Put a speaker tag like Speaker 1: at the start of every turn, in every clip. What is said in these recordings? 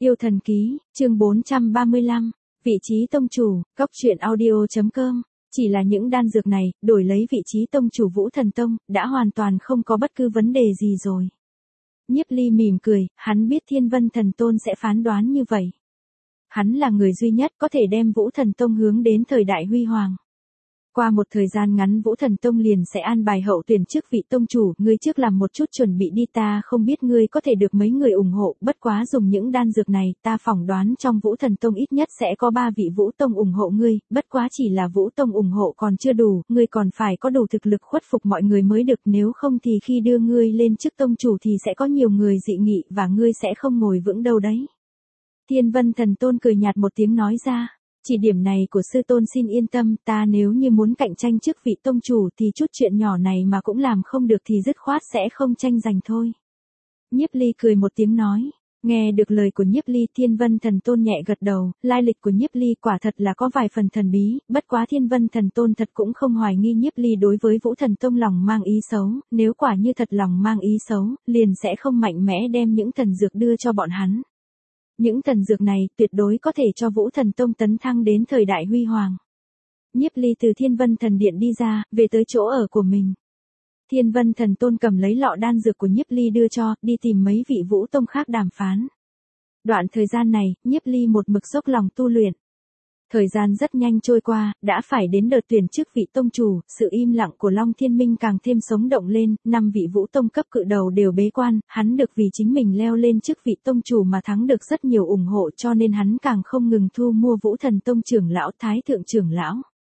Speaker 1: Yêu thần ký, chương 435, vị trí tông chủ, góc truyện audio.com. Chỉ là những đan dược này, đổi lấy vị trí tông chủ Vũ Thần Tông, đã hoàn toàn không có bất cứ vấn đề gì rồi. Nhiếp Ly mỉm cười, hắn biết Thiên Vân Thần Tôn sẽ phán đoán như vậy. Hắn là người duy nhất có thể đem Vũ Thần Tông hướng đến thời đại huy hoàng. Qua một thời gian ngắn Vũ Thần Tông liền sẽ an bài hậu tuyển chức vị tông chủ, ngươi trước làm một chút chuẩn bị đi, ta không biết ngươi có thể được mấy người ủng hộ, bất quá dùng những đan dược này, ta phỏng đoán trong Vũ Thần Tông ít nhất sẽ có 3 vị Vũ Tông ủng hộ ngươi, bất quá chỉ là Vũ Tông ủng hộ còn chưa đủ, ngươi còn phải có đủ thực lực khuất phục mọi người mới được, nếu không thì khi đưa ngươi lên chức tông chủ thì sẽ có nhiều người dị nghị và ngươi sẽ không ngồi vững đâu đấy. Thiên Vân Thần Tôn cười nhạt một tiếng nói ra. Chỉ điểm này của sư tôn xin yên tâm, ta nếu như muốn cạnh tranh chức vị tông chủ thì chút chuyện nhỏ này mà cũng làm không được thì dứt khoát sẽ không tranh giành thôi. Nhiếp Ly cười một tiếng nói. Nghe được lời của Nhiếp Ly, Thiên Vân Thần Tôn nhẹ gật đầu, lai lịch của Nhiếp Ly quả thật là có vài phần thần bí, bất quá Thiên Vân Thần Tôn thật cũng không hoài nghi Nhiếp Ly đối với Vũ Thần Tông lòng mang ý xấu, nếu quả như thật lòng mang ý xấu, liền sẽ không mạnh mẽ đem những thần dược đưa cho bọn hắn. Những thần dược này tuyệt đối có thể cho Vũ Thần Tông tấn thăng đến thời đại huy hoàng. Nhiếp Ly từ Thiên Vân Thần Điện đi ra, về tới chỗ ở của mình. Thiên Vân Thần Tôn cầm lấy lọ đan dược của Nhiếp Ly đưa cho, đi tìm mấy vị Vũ Tông khác đàm phán. Đoạn thời gian này, Nhiếp Ly một mực dốc lòng tu luyện. Thời gian rất nhanh trôi qua, đã phải đến đợt tuyển chức vị tông chủ, sự im lặng của Long Thiên Minh càng thêm sống động lên, 5 vị Vũ Tông cấp cự đầu đều bế quan, hắn được vì chính mình leo lên chức vị tông chủ mà thắng được rất nhiều ủng hộ cho nên hắn càng không ngừng thu mua Vũ Thần Tông trưởng lão, Thái Thượng trưởng lão.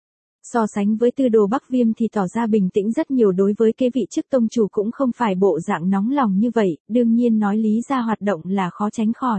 Speaker 1: So sánh với Tư Đồ Bắc Viêm thì tỏ ra bình tĩnh rất nhiều, đối với cái vị chức tông chủ cũng không phải bộ dạng nóng lòng như vậy, đương nhiên nói lý ra hoạt động là khó tránh khỏi.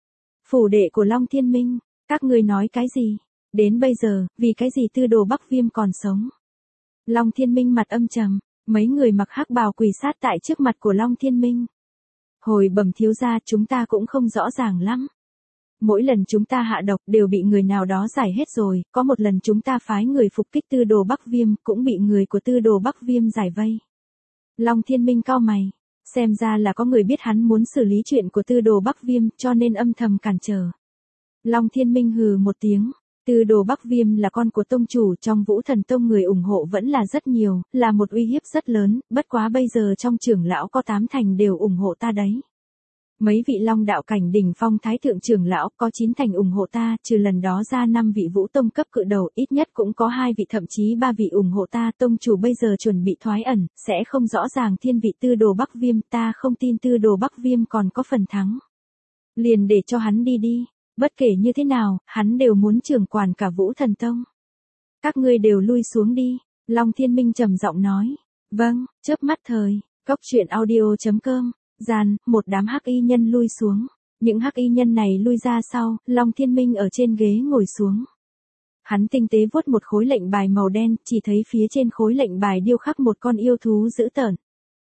Speaker 1: Phủ đệ của Long Thiên Minh. Các ngươi nói cái gì? Đến bây giờ, vì cái gì Tư Đồ Bắc Viêm còn sống? Long Thiên Minh mặt âm trầm, mấy người mặc hắc bào quỳ sát tại trước mặt của Long Thiên Minh. Hồi bẩm thiếu gia, chúng ta cũng không rõ ràng lắm. Mỗi lần chúng ta hạ độc đều bị người nào đó giải hết rồi, có một lần chúng ta phái người phục kích Tư Đồ Bắc Viêm, cũng bị người của Tư Đồ Bắc Viêm giải vây. Long Thiên Minh cau mày, xem ra là có người biết hắn muốn xử lý chuyện của Tư Đồ Bắc Viêm, cho nên âm thầm cản trở. Long Thiên Minh hừ một tiếng, Tư Đồ Bắc Viêm là con của tông chủ, trong Vũ Thần Tông người ủng hộ vẫn là rất nhiều, là một uy hiếp rất lớn, bất quá bây giờ trong trưởng lão có 8 thành đều ủng hộ ta đấy. Mấy vị Long đạo cảnh đỉnh phong Thái Thượng trưởng lão có 9 thành ủng hộ ta, trừ lần đó ra 5 vị Vũ Tông cấp cự đầu, ít nhất cũng có 2 vị thậm chí 3 vị ủng hộ ta, tông chủ bây giờ chuẩn bị thoái ẩn, sẽ không rõ ràng thiên vị Tư Đồ Bắc Viêm, ta không tin Tư Đồ Bắc Viêm còn có phần thắng. Liền để cho hắn đi đi. Bất kể như thế nào, hắn đều muốn trưởng quản cả Vũ Thần Tông. Các ngươi đều lui xuống đi, Long Thiên Minh trầm giọng nói. Vâng, chớp mắt thời, góc truyện audio.com, một đám hắc y nhân lui xuống. Những hắc y nhân này lui ra sau, Long Thiên Minh ở trên ghế ngồi xuống. Hắn tinh tế vuốt một khối lệnh bài màu đen, chỉ thấy phía trên khối lệnh bài điêu khắc một con yêu thú dữ tợn.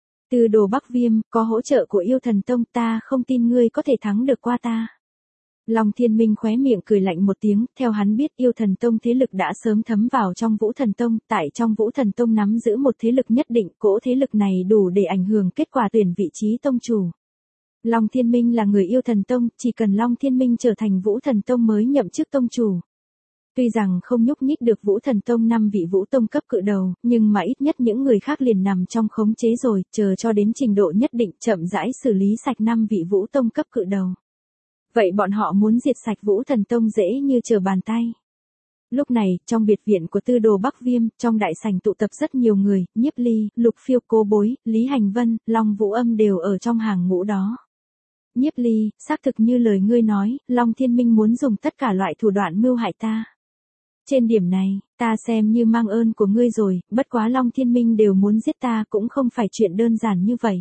Speaker 1: Tư Đồ Bắc Viêm, có hỗ trợ của Yêu Thần Tông, ta không tin ngươi có thể thắng được qua ta. Long Thiên Minh khóe miệng cười lạnh một tiếng, theo hắn biết Yêu Thần Tông thế lực đã sớm thấm vào trong Vũ Thần Tông, tại trong Vũ Thần Tông nắm giữ một thế lực nhất định, cỗ thế lực này đủ để ảnh hưởng kết quả tuyển vị trí tông chủ. Long Thiên Minh là người Yêu Thần Tông, chỉ cần Long Thiên Minh trở thành Vũ Thần Tông mới nhậm chức tông chủ. Tuy rằng không nhúc nhích được Vũ Thần Tông 5 vị Vũ Tông cấp cự đầu, nhưng mà ít nhất những người khác liền nằm trong khống chế rồi, chờ cho đến trình độ nhất định chậm rãi xử lý sạch 5 vị Vũ Tông cấp cự đầu. Vậy bọn họ muốn diệt sạch Vũ Thần Tông dễ như trở bàn tay. Lúc này, trong biệt viện của Tư Đồ Bắc Viêm, trong đại sảnh tụ tập rất nhiều người, Nhiếp Ly, Lục Phiêu, Cố Bối, Lý Hành Vân, Long Vũ Âm đều ở trong hàng ngũ đó. Nhiếp Ly, xác thực như lời ngươi nói, Long Thiên Minh muốn dùng tất cả loại thủ đoạn mưu hại ta. Trên điểm này, ta xem như mang ơn của ngươi rồi, bất quá Long Thiên Minh đều muốn giết ta cũng không phải chuyện đơn giản như vậy.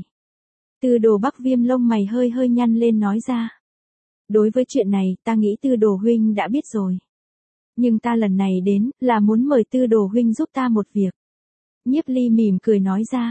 Speaker 1: Tư Đồ Bắc Viêm lông mày hơi hơi nhăn lên nói ra. Đối với chuyện này, ta nghĩ Tư Đồ huynh đã biết rồi. Nhưng ta lần này đến, là muốn mời Tư Đồ huynh giúp ta một việc. Nhiếp Ly mỉm cười nói ra.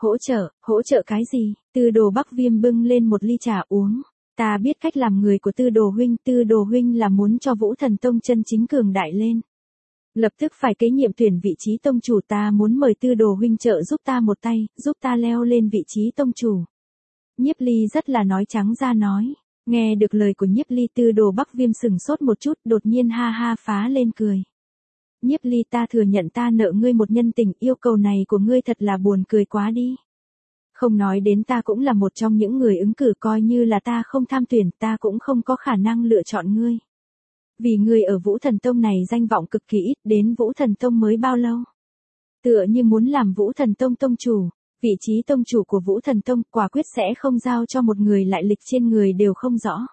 Speaker 1: Hỗ trợ cái gì? Tư Đồ Bắc Viêm bưng lên một ly trà uống. Ta biết cách làm người của Tư Đồ huynh là muốn cho Vũ Thần Tông chân chính cường đại lên. Lập tức phải kế nhiệm tuyển vị trí tông chủ, ta muốn mời Tư Đồ huynh trợ giúp ta một tay, giúp ta leo lên vị trí tông chủ. Nhiếp Ly rất là nói trắng ra nói. Nghe được lời của Nhiếp Ly, Tư Đồ Bắc Viêm sừng sốt một chút, đột nhiên ha ha phá lên cười. Nhiếp Ly, ta thừa nhận ta nợ ngươi một nhân tình, yêu cầu này của ngươi thật là buồn cười quá đi. Không nói đến ta cũng là một trong những người ứng cử, coi như là ta không tham tuyển, ta cũng không có khả năng lựa chọn ngươi. Vì ngươi ở Vũ Thần Tông này danh vọng cực kỳ ít, đến Vũ Thần Tông mới bao lâu? Tựa như muốn làm Vũ Thần Tông tông chủ, vị trí tông chủ của Vũ Thần Tông quả quyết sẽ không giao cho một người lại lịch trên người đều không rõ.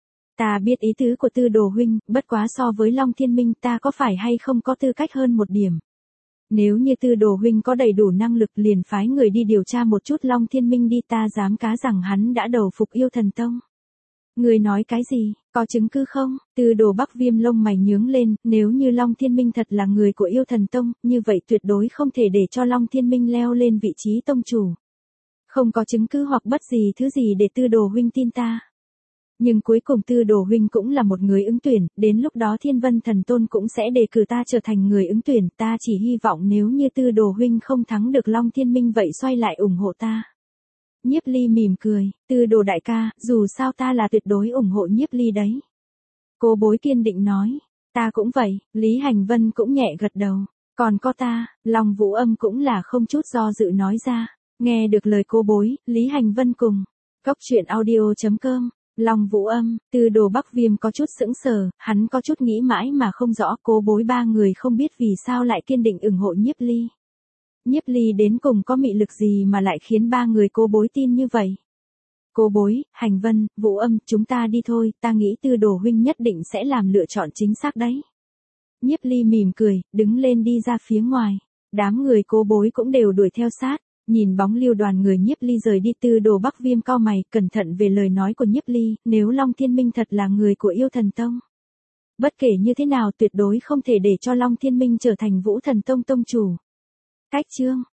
Speaker 1: Ta biết ý tứ của Tư Đồ huynh, bất quá so với Long Thiên Minh ta có phải hay không có tư cách hơn một điểm. Nếu như Tư Đồ huynh có đầy đủ năng lực liền phái người đi điều tra một chút Long Thiên Minh đi, ta dám cá rằng hắn đã đầu phục Yêu Thần Tông. Người nói cái gì, có chứng cứ không? Tư Đồ Bắc Viêm lông mày nhướng lên, nếu như Long Thiên Minh thật là người của Yêu Thần Tông, như vậy tuyệt đối không thể để cho Long Thiên Minh leo lên vị trí tông chủ. Không có chứng cứ hoặc bất gì thứ gì để Tư Đồ huynh tin ta. Nhưng cuối cùng Tư Đồ huynh cũng là một người ứng tuyển, đến lúc đó Thiên Vân Thần Tôn cũng sẽ đề cử ta trở thành người ứng tuyển, ta chỉ hy vọng nếu như Tư Đồ huynh không thắng được Long Thiên Minh vậy xoay lại ủng hộ ta. Nhiếp Ly mỉm cười, Tư Đồ đại ca, dù sao ta là tuyệt đối ủng hộ Nhiếp Ly đấy. Cô Bối kiên định nói, ta cũng vậy, Lý Hành Vân cũng nhẹ gật đầu, còn có ta, Long Vũ Âm cũng là không chút do dự nói ra. Nghe được lời cô Bối, Lý Hành Vân cùng Cốc Truyện Audio.com, Long Vũ Âm, Tư Đồ Bắc Viêm có chút sững sờ, hắn có chút nghĩ mãi mà không rõ cô Bối ba người không biết vì sao lại kiên định ủng hộ Nhiếp Ly. Nhiếp Ly đến cùng có mị lực gì mà lại khiến ba người cô Bối tin như vậy? Cô Bối, Hành Vân, Vũ Âm, chúng ta đi thôi, ta nghĩ Tư Đồ huynh nhất định sẽ làm lựa chọn chính xác đấy. Nhiếp Ly mỉm cười, đứng lên đi ra phía ngoài. Đám người cô Bối cũng đều đuổi theo sát. Nhìn bóng lưu đoàn người Nhiếp Ly rời đi, Tư Đồ Bắc Viêm cau mày, cẩn thận về lời nói của Nhiếp Ly, nếu Long Thiên Minh thật là người của Yêu Thần Tông. Bất kể như thế nào tuyệt đối không thể để cho Long Thiên Minh trở thành Vũ Thần Tông tông chủ. Cách chương